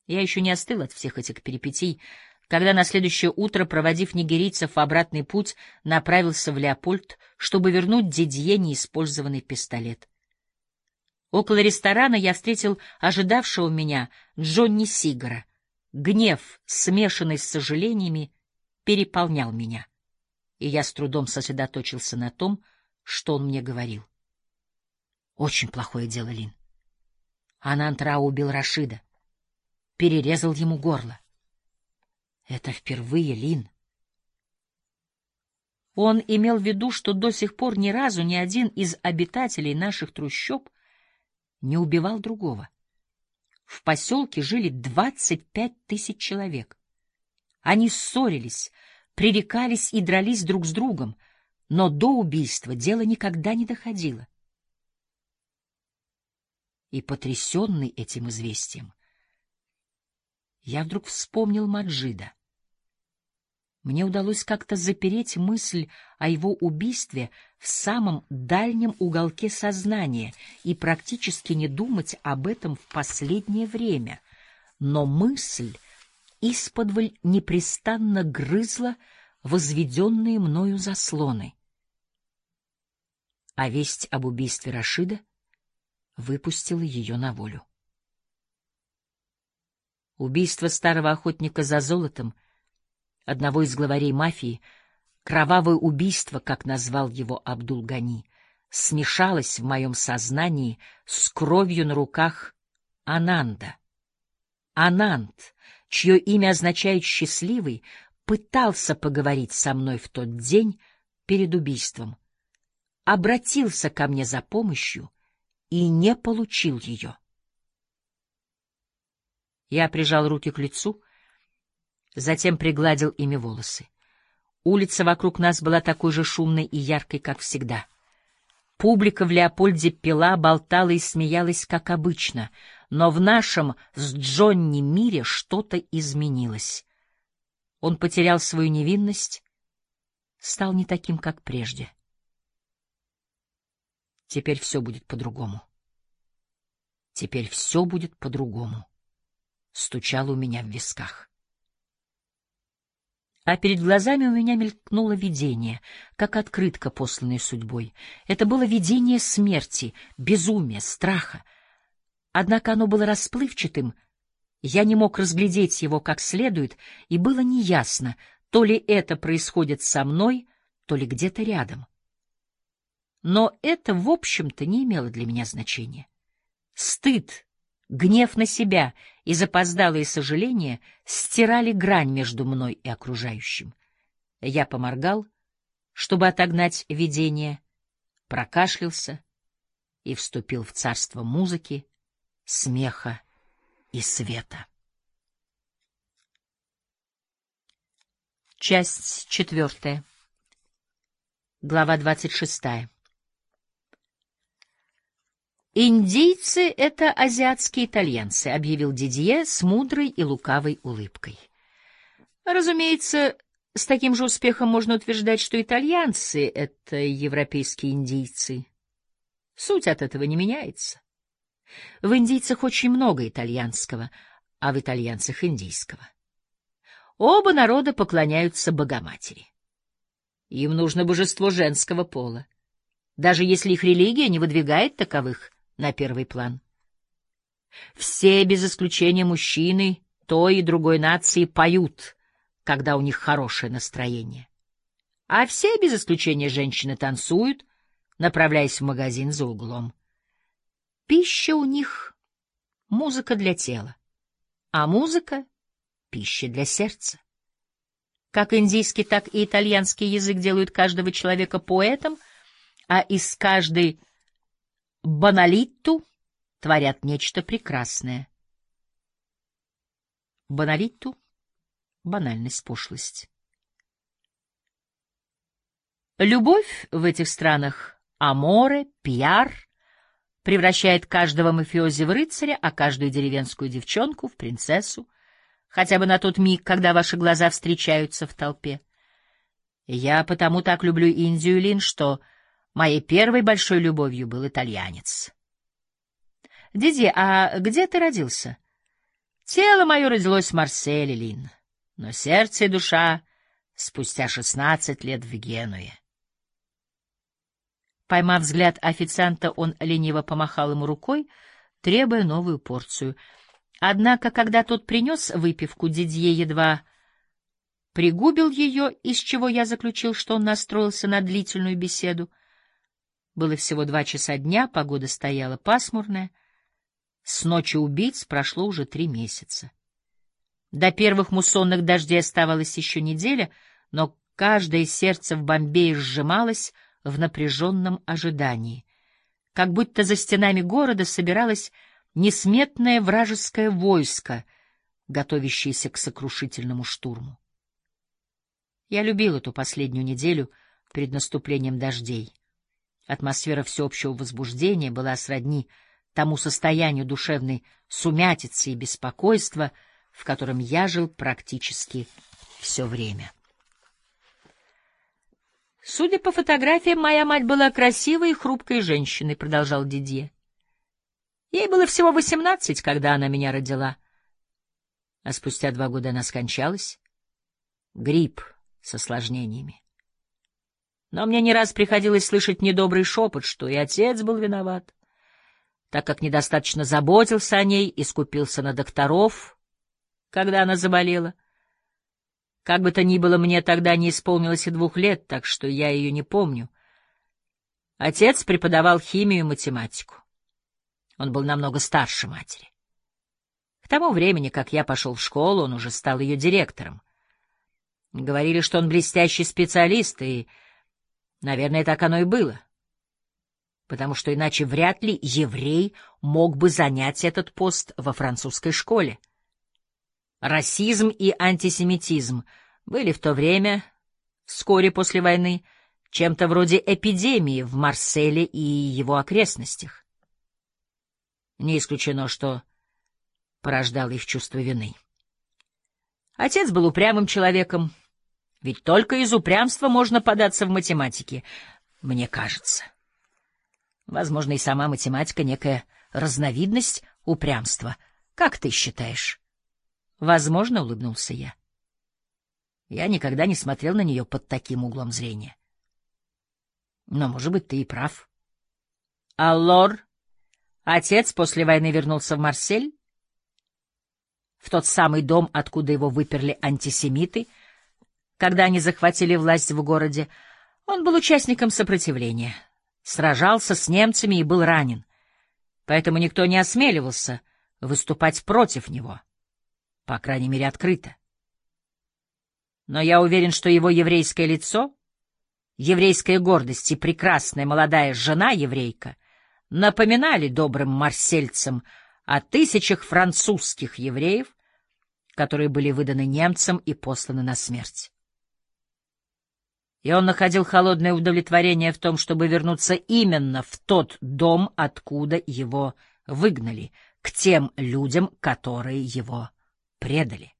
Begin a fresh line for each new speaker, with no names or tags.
Я еще не остыл от всех этих перипетий, когда на следующее утро, проводив нигерийцев в обратный путь, направился в Леопольд, чтобы вернуть Дидье неиспользованный пистолет. Около ресторана я встретил ожидавшего меня Джонни Сигара. Гнев, смешанный с сожалениями, переполнял меня, и я с трудом сосредоточился на том, что он мне говорил. Очень плохое дело, Лин. Анант-Рау убил Рашида, перерезал ему горло. Это впервые, Лин. Он имел в виду, что до сих пор ни разу ни один из обитателей наших трущоб не убивал другого. В поселке жили 25 тысяч человек. Они ссорились, пререкались и дрались друг с другом, но до убийства дело никогда не доходило. И, потрясенный этим известием, я вдруг вспомнил Маджида. Мне удалось как-то запереть мысль о его убийстве в самом дальнем уголке сознания и практически не думать об этом в последнее время. Но мысль исподволь непрестанно грызла возведенные мною заслоны. А весть об убийстве Рашида выпустила ее на волю. Убийство старого охотника за золотом, одного из главарей мафии, кровавое убийство, как назвал его Абдул-Гани, смешалось в моем сознании с кровью на руках Ананда. Ананд, чье имя означает «счастливый», пытался поговорить со мной в тот день перед убийством, обратился ко мне за помощью и не получил ее. Я прижал руки к лицу, затем пригладил ими волосы. Улица вокруг нас была такой же шумной и яркой, как всегда. Публика в Леопольде пела, болтала и смеялась, как обычно, но в нашем с Джонни мире что-то изменилось. Он потерял свою невинность, стал не таким, как прежде. Теперь все будет по-другому. Теперь все будет по-другому. Стучало у меня в висках. А перед глазами у меня мелькнуло видение, как открытка, посланная судьбой. Это было видение смерти, безумия, страха. Однако оно было расплывчатым, я не мог разглядеть его как следует, и было неясно, то ли это происходит со мной, то ли где-то рядом. Но это, в общем-то, не имело для меня значения. Стыд, гнев на себя и запоздалые сожаления стирали грань между мной и окружающим. Я поморгал, чтобы отогнать видение, прокашлялся и вступил в царство музыки, смеха и света. Часть 4. Глава 26. «Индийцы — это азиатские итальянцы», — объявил Дидье с мудрой и лукавой улыбкой. Разумеется, с таким же успехом можно утверждать, что итальянцы — это европейские индийцы. Суть от этого не меняется. В индийцах очень много итальянского, а в итальянцах — индийского. Оба народа поклоняются Богоматери. Им нужно божество женского пола, даже если их религия не выдвигает таковых на первый план. Все, без исключения мужчины, той и другой нации поют, когда у них хорошее настроение. А все, без исключения женщины, танцуют, направляясь в магазин за углом. Пища у них — музыка для тела, а музыка — пища для сердца. Как индийский, так и итальянский язык делают каждого человека поэтом, а из каждой баналитту творят нечто прекрасное. Баналитту — банальность, пошлость. Любовь в этих странах — аморе, пиар — превращает каждого мафиози в рыцаря, а каждую деревенскую девчонку в принцессу, хотя бы на тот миг, когда ваши глаза встречаются в толпе. Я потому так люблю Индию, Лин, что моей первой большой любовью был итальянец. Диди, а где ты родился? Тело мое родилось в Марселе, Лин, но сердце и душа спустя 16 лет в Генуе. Поймав взгляд официанта, он лениво помахал ему рукой, требуя новую порцию. Однако, когда тот принес выпивку, Дидье едва пригубил ее, из чего я заключил, что он настроился на длительную беседу. Было всего 2 часа дня, погода стояла пасмурная. С ночи убийц прошло уже 3 месяца. До первых муссонных дождей оставалась еще неделя, но каждое сердце в Бомбее сжималось в напряженном ожидании, как будто за стенами города собиралось несметное вражеское войско, готовящееся к сокрушительному штурму. Я любил эту последнюю неделю перед наступлением дождей. Атмосфера всеобщего возбуждения была сродни тому состоянию душевной сумятицы и беспокойства, в котором я жил практически все время. «Судя по фотографиям, моя мать была красивой и хрупкой женщиной», — продолжал Дидье. «Ей было всего 18, когда она меня родила. А спустя 2 года она скончалась. Грипп с осложнениями. Но мне не раз приходилось слышать недобрый шепот, что и отец был виноват, так как недостаточно заботился о ней и скупился на докторов, когда она заболела. Как бы то ни было, мне тогда не исполнилось и 2 лет, так что я ее не помню. Отец преподавал химию и математику. Он был намного старше матери. К тому времени, как я пошел в школу, он уже стал ее директором. Говорили, что он блестящий специалист, и, наверное, так оно и было. Потому что иначе вряд ли еврей мог бы занять этот пост во французской школе. Расизм и антисемитизм были в то время, вскоре после войны, чем-то вроде эпидемии в Марселе и его окрестностях. Не исключено, что порождало их чувство вины. Отец был упрямым человеком, ведь только из упрямства можно податься в математике, мне кажется. Возможно, и сама математика — некая разновидность упрямства. Как ты считаешь? Возможно, — улыбнулся я. Я никогда не смотрел на нее под таким углом зрения. Но, может быть, ты и прав. А Лор, отец, после войны вернулся в Марсель? В тот самый дом, откуда его выперли антисемиты, когда они захватили власть в городе. Он был участником сопротивления, сражался с немцами и был ранен, поэтому никто не осмеливался выступать против него, по крайней мере, открыто. Но я уверен, что его еврейское лицо, еврейская гордость и прекрасная молодая жена-еврейка напоминали добрым марсельцам о тысячах французских евреев, которые были выданы немцам и посланы на смерть. И он находил холодное удовлетворение в том, чтобы вернуться именно в тот дом, откуда его выгнали, к тем людям, которые его предали.